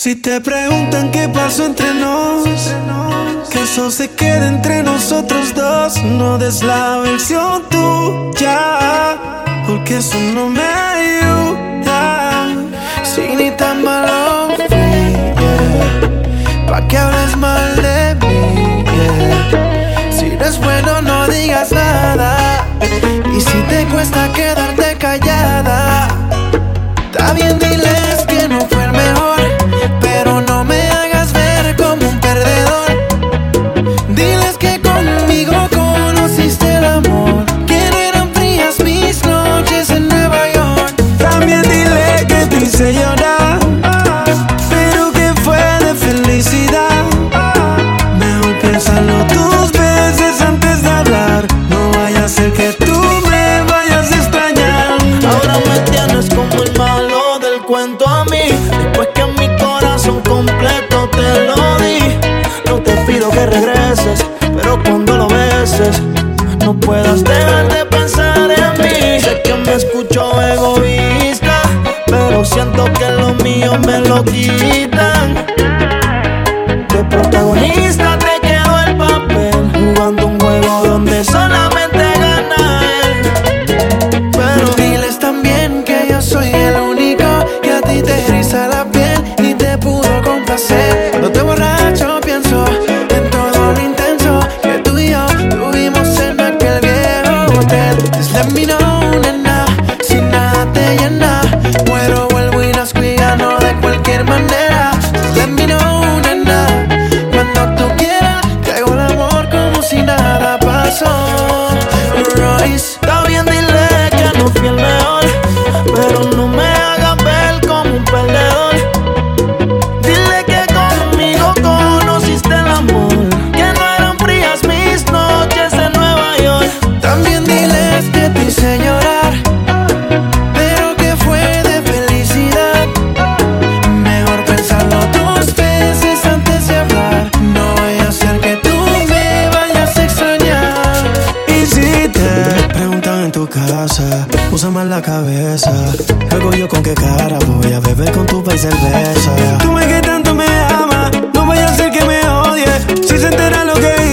Si te preguntan qué pasó entre nos, que eso se quede entre nosotros dos. No des la versión tuya, porque eso no me ayuda. Si ni tan malo fui, yeah, pa' que hables mal de mí, yeah. Si no es bueno no digas nada, y si te cuesta quedarte callada, está bien, diles que no fue el mejor, pero no me hagas ver como un perdedor. Diles que conmigo conociste el amor, que no eran frías mis noches en Nueva York. También dile que te hice llorar, pero que fue de felicidad. Mejor piénsalo dos veces antes de hablar, no vaya a ser que tú me vayas a extrañar. Ahora me tienes como el malo del cuento a mí, después que mi corazón completo te lo di. No te pido que regreses, pero cuando lo beses no puedas dejar de pensar en mí. Sé que me escucho egoísta, pero siento que lo mío me lo quitan. De protagonista te quedó el papel, jugando un juego donde solamente gana él. Pero diles también que yo soy el único que a ti te eriza la piel y te pudo complacer. Cuando te borracho pienso en todo lo intenso que tú y yo tuvimos en aquel viejo hotel. Just let me know, nena, si nada te llena, muero, vuelvo y nazco y gano de cualquier manera. Just let me know, nena, cuando tú quieras te hago el amor como si nada pasó. Royce, está bien, dile que no fui el mejor, pero no me hagas ver como un perdedor. Dile que conmigo conociste el amor, que no eran frías mis noches en Nueva York. También diles que te hice llorar, pero que fue de felicidad. Mejor pensarlo dos veces antes de hablar, no vaya a ser que tú me vayas a extrañar. Y si te preguntan en tu casa, usa más la cabeza. Luego yo con qué cara voy a beber con tu país cerveza. Tú ves que tanto me amas, no vaya a ser que me odie. Si se entera lo que